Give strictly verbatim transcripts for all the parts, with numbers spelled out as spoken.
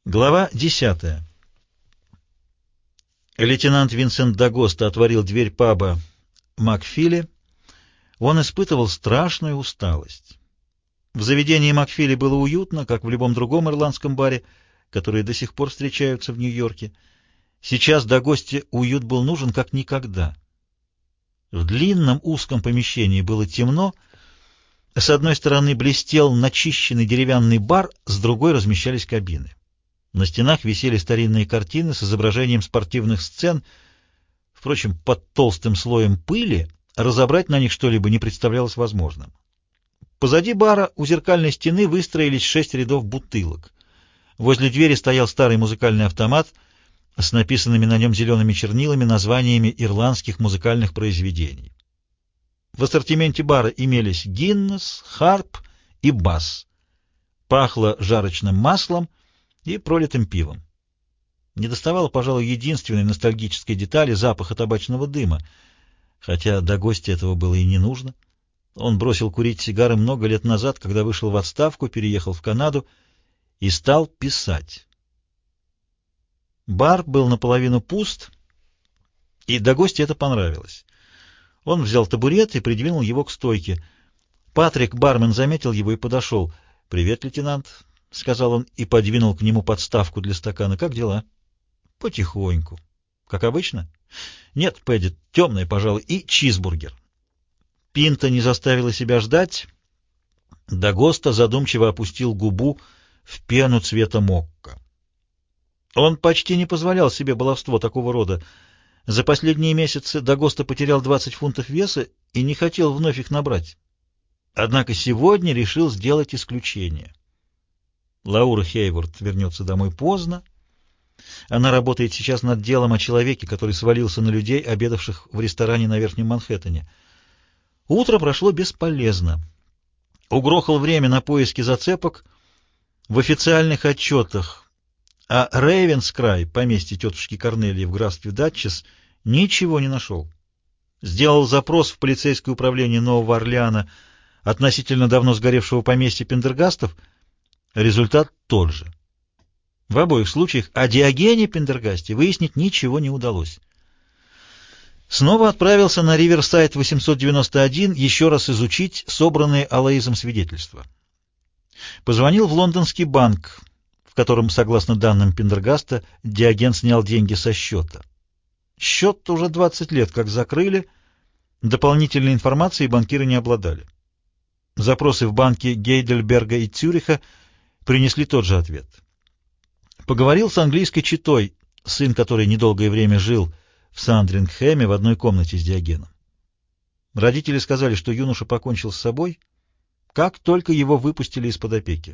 Глава десятая. Лейтенант Винсент Д'Агоста отворил дверь паба Макфили. Он испытывал страшную усталость. В заведении Макфили было уютно, как в любом другом ирландском баре, которые до сих пор встречаются в Нью-Йорке. Сейчас Д'Агосте уют был нужен как никогда. В длинном узком помещении было темно. С одной стороны блестел начищенный деревянный бар, с другой размещались кабины. На стенах висели старинные картины с изображением спортивных сцен. Впрочем, под толстым слоем пыли разобрать на них что-либо не представлялось возможным. Позади бара у зеркальной стены выстроились шесть рядов бутылок. Возле двери стоял старый музыкальный автомат с написанными на нем зелеными чернилами названиями ирландских музыкальных произведений. В ассортименте бара имелись Гиннес, харп и бас. Пахло жарочным маслом и пролитым пивом. Недоставало, пожалуй, единственной ностальгической детали — запаха табачного дыма, хотя до гостя этого было и не нужно. Он бросил курить сигары много лет назад, когда вышел в отставку, переехал в Канаду и стал писать. Бар был наполовину пуст, и до гостя это понравилось. Он взял табурет и придвинул его к стойке. Патрик, бармен, заметил его и подошел. «Привет, лейтенант», — сказал он и подвинул к нему подставку для стакана. «Как дела?» «Потихоньку». «Как обычно?» «Нет, Пэдди, темная, пожалуй, и чизбургер». Пинта не заставила себя ждать. Д'Агоста задумчиво опустил губу в пену цвета мокко. Он почти не позволял себе баловство такого рода. За последние месяцы Д'Агоста потерял двадцать фунтов веса и не хотел вновь их набрать. Однако сегодня решил сделать исключение. Лаура Хейворд вернется домой поздно. Она работает сейчас над делом о человеке, который свалился на людей, обедавших в ресторане на Верхнем Манхэттене. Утро прошло бесполезно. Угрохал время на поиски зацепок. В официальных отчетах о Рейвенскрай, поместье тетушки Корнелии в графстве Датчес, ничего не нашел. Сделал запрос в полицейское управление Нового Орлеана относительно давно сгоревшего поместья Пендергастов. Результат тот же. В обоих случаях о Диогене Пендергасте выяснить ничего не удалось. Снова отправился на Риверсайд восемьсот девяносто один еще раз изучить собранные Алоизом свидетельства. Позвонил в лондонский банк, в котором, согласно данным Пендергаста, Диоген снял деньги со счета. Счет уже двадцать лет как закрыли, дополнительной информацией банкиры не обладали. Запросы в банке Гейдельберга и Цюриха принесли тот же ответ. Поговорил с английской четой, сын которой недолгое время жил в Сандрингхэме в одной комнате с Диогеном. Родители сказали, что юноша покончил с собой, как только его выпустили из-под опеки.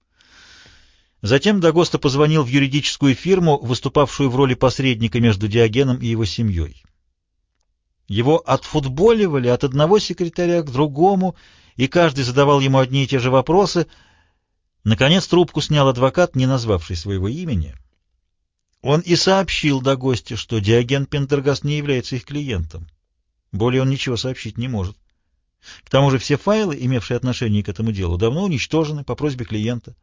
Затем Д'Агоста позвонил в юридическую фирму, выступавшую в роли посредника между Диогеном и его семьей. Его отфутболивали от одного секретаря к другому, и каждый задавал ему одни и те же вопросы. Наконец трубку снял адвокат, не назвавший своего имени. Он и сообщил Д'Агосте, что Диоген Пендергаст не является их клиентом. Более он ничего сообщить не может. К тому же все файлы, имевшие отношение к этому делу, давно уничтожены по просьбе клиента.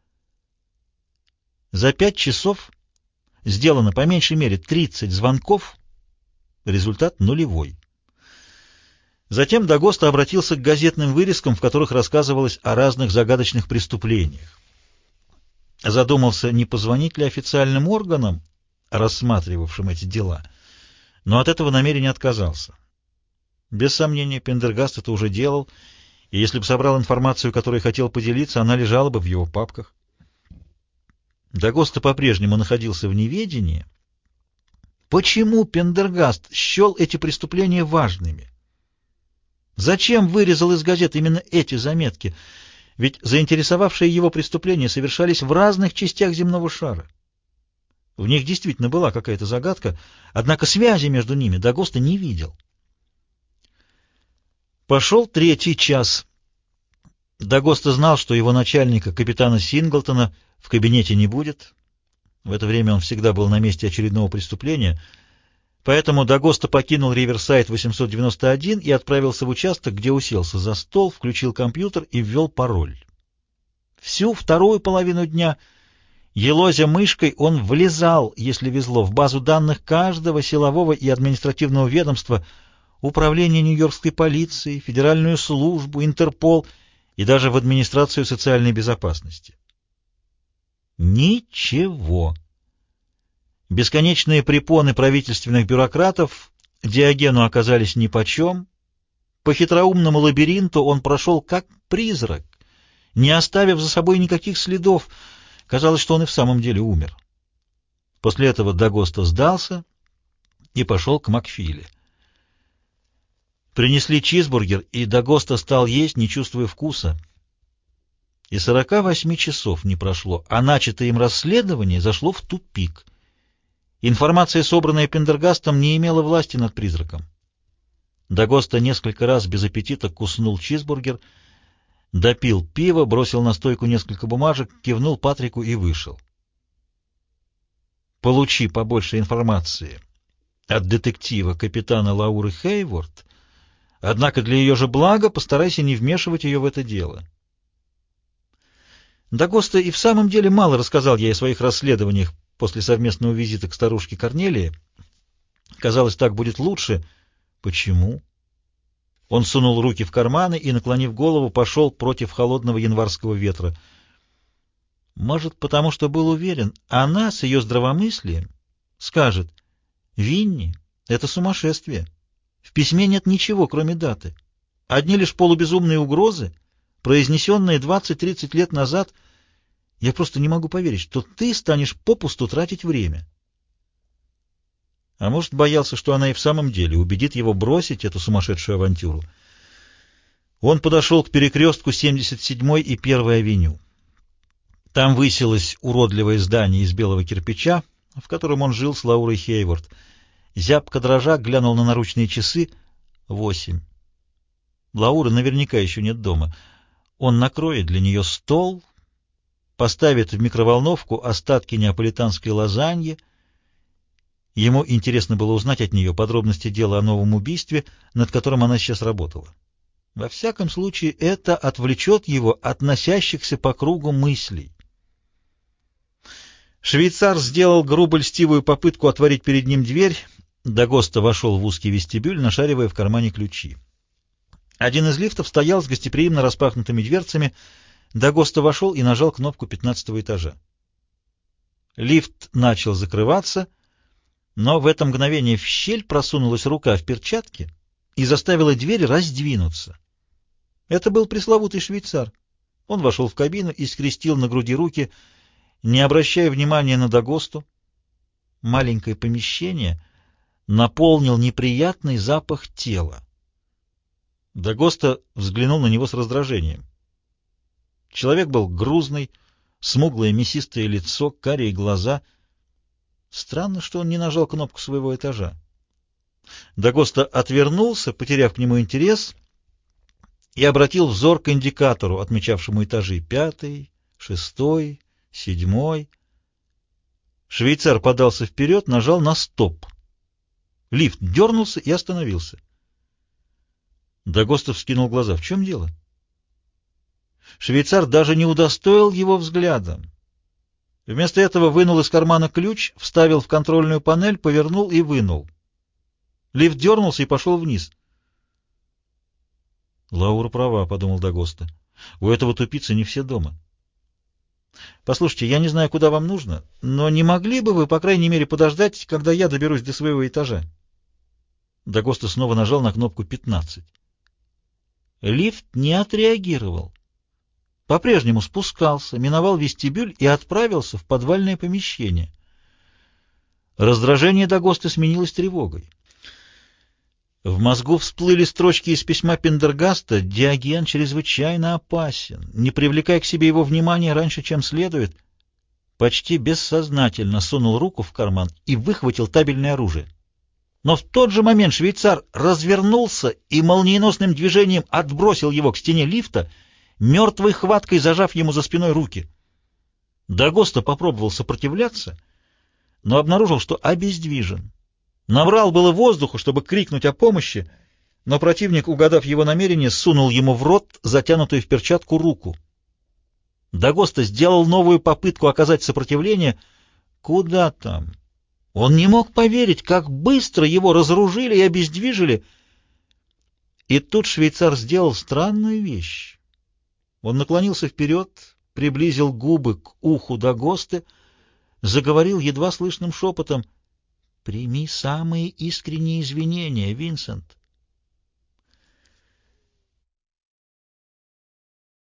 За пять часов сделано по меньшей мере тридцать звонков, результат нулевой. Затем Д'Агоста обратился к газетным вырезкам, в которых рассказывалось о разных загадочных преступлениях. Задумался, не позвонить ли официальным органам, рассматривавшим эти дела, но от этого намерения отказался. Без сомнения, Пендергаст это уже делал, и если бы собрал информацию, которой хотел поделиться, она лежала бы в его папках. Д'Агоста по-прежнему находился в неведении. Почему Пендергаст счел эти преступления важными? Зачем вырезал из газет именно эти заметки? Ведь заинтересовавшие его преступления совершались в разных частях земного шара. В них действительно была какая-то загадка, однако связи между ними Д'Агоста не видел. Пошел третий час. Д'Агоста знал, что его начальника, капитана Синглтона, в кабинете не будет. В это время он всегда был на месте очередного преступления. Поэтому Д'Агоста покинул Риверсайд восемьсот девяносто один и отправился в участок, где уселся за стол, включил компьютер и ввел пароль. Всю вторую половину дня Елозя мышкой, он влезал, если везло, в базу данных каждого силового и административного ведомства, управление Нью-Йоркской полиции, Федеральную службу, Интерпол и даже в администрацию социальной безопасности. Ничего. Бесконечные препоны правительственных бюрократов Диогену оказались нипочем. По хитроумному лабиринту он прошел как призрак, не оставив за собой никаких следов. Казалось, что он и в самом деле умер. После этого Дагоста сдался и пошел к Макфиле. Принесли чизбургер, и Дагоста стал есть, не чувствуя вкуса. И сорока восьми часов не прошло, а начатое им расследование зашло в тупик. Информация, собранная Пендергастом, не имела власти над призраком. Дагоста несколько раз без аппетита куснул чизбургер, допил пиво, бросил на стойку несколько бумажек, кивнул Патрику и вышел. Получи побольше информации от детектива капитана Лауры Хейворт, однако для ее же блага постарайся не вмешивать ее в это дело. Дагоста и в самом деле мало рассказал ей о своих расследованиях после совместного визита к старушке Корнелии. Казалось, так будет лучше. Почему? Он сунул руки в карманы и, наклонив голову, пошел против холодного январского ветра. Может, потому что был уверен, она с ее здравомыслием скажет: «Винни, это сумасшествие. В письме нет ничего, кроме даты. Одни лишь полубезумные угрозы, произнесенные двадцать-тридцать лет назад. Я просто не могу поверить, что ты станешь попусту тратить время». А может, боялся, что она и в самом деле убедит его бросить эту сумасшедшую авантюру. Он подошел к перекрестку семьдесят седьмой и первой авеню. Там высилось уродливое здание из белого кирпича, в котором он жил с Лаурой Хейворт. Зябко дрожа глянул на наручные часы. Восемь. Лауры наверняка еще нет дома. Он накроет для нее стол, поставит в микроволновку остатки неаполитанской лазаньи. Ему интересно было узнать от нее подробности дела о новом убийстве, над которым она сейчас работала. Во всяком случае, это отвлечет его от носящихся по кругу мыслей. Швейцар сделал грубо льстивую попытку отворить перед ним дверь. Дагоста вошел в узкий вестибюль, нашаривая в кармане ключи. Один из лифтов стоял с гостеприимно распахнутыми дверцами. Дагоста вошел и нажал кнопку пятнадцатого этажа. Лифт начал закрываться, но в это мгновение в щель просунулась рука в перчатке и заставила дверь раздвинуться. Это был пресловутый швейцар. Он вошел в кабину и скрестил на груди руки, не обращая внимания на Дагосту. Маленькое помещение наполнил неприятный запах тела. Дагоста взглянул на него с раздражением. Человек был грузный, смуглое мясистое лицо, карие глаза. Странно, что он не нажал кнопку своего этажа. Дагоста отвернулся, потеряв к нему интерес, и обратил взор к индикатору, отмечавшему этажи: пятый, шестой, седьмой. Швейцар подался вперед, нажал на стоп. Лифт дернулся и остановился. Дагоста вскинул глаза. В чем дело? Швейцар даже не удостоил его взглядом. Вместо этого вынул из кармана ключ, вставил в контрольную панель, повернул и вынул. Лифт дернулся и пошел вниз. «Лаура права», — подумал Дагоста. «У этого тупицы не все дома». «Послушайте, я не знаю, куда вам нужно, но не могли бы вы, по крайней мере, подождать, когда я доберусь до своего этажа?» Дагоста снова нажал на кнопку пятнадцать. Лифт не отреагировал. По-прежнему спускался, миновал вестибюль и отправился в подвальное помещение. Раздражение Дагосты сменилось тревогой. В мозгу всплыли строчки из письма Пендергаста: «Диоген чрезвычайно опасен. Не привлекай к себе его внимания раньше, чем следует». Почти бессознательно сунул руку в карман и выхватил табельное оружие. Но в тот же момент швейцар развернулся и молниеносным движением отбросил его к стене лифта, мертвой хваткой зажав ему за спиной руки. Дагоста попробовал сопротивляться, но обнаружил, что обездвижен. Набрал было воздуху, чтобы крикнуть о помощи, но противник, угадав его намерение, сунул ему в рот затянутую в перчатку руку. Дагоста сделал новую попытку оказать сопротивление. Куда там? Он не мог поверить, как быстро его разоружили и обездвижили. И тут швейцар сделал странную вещь. Он наклонился вперед, приблизил губы к уху Дагосты, заговорил едва слышным шепотом: «Прими самые искренние извинения, Винсент.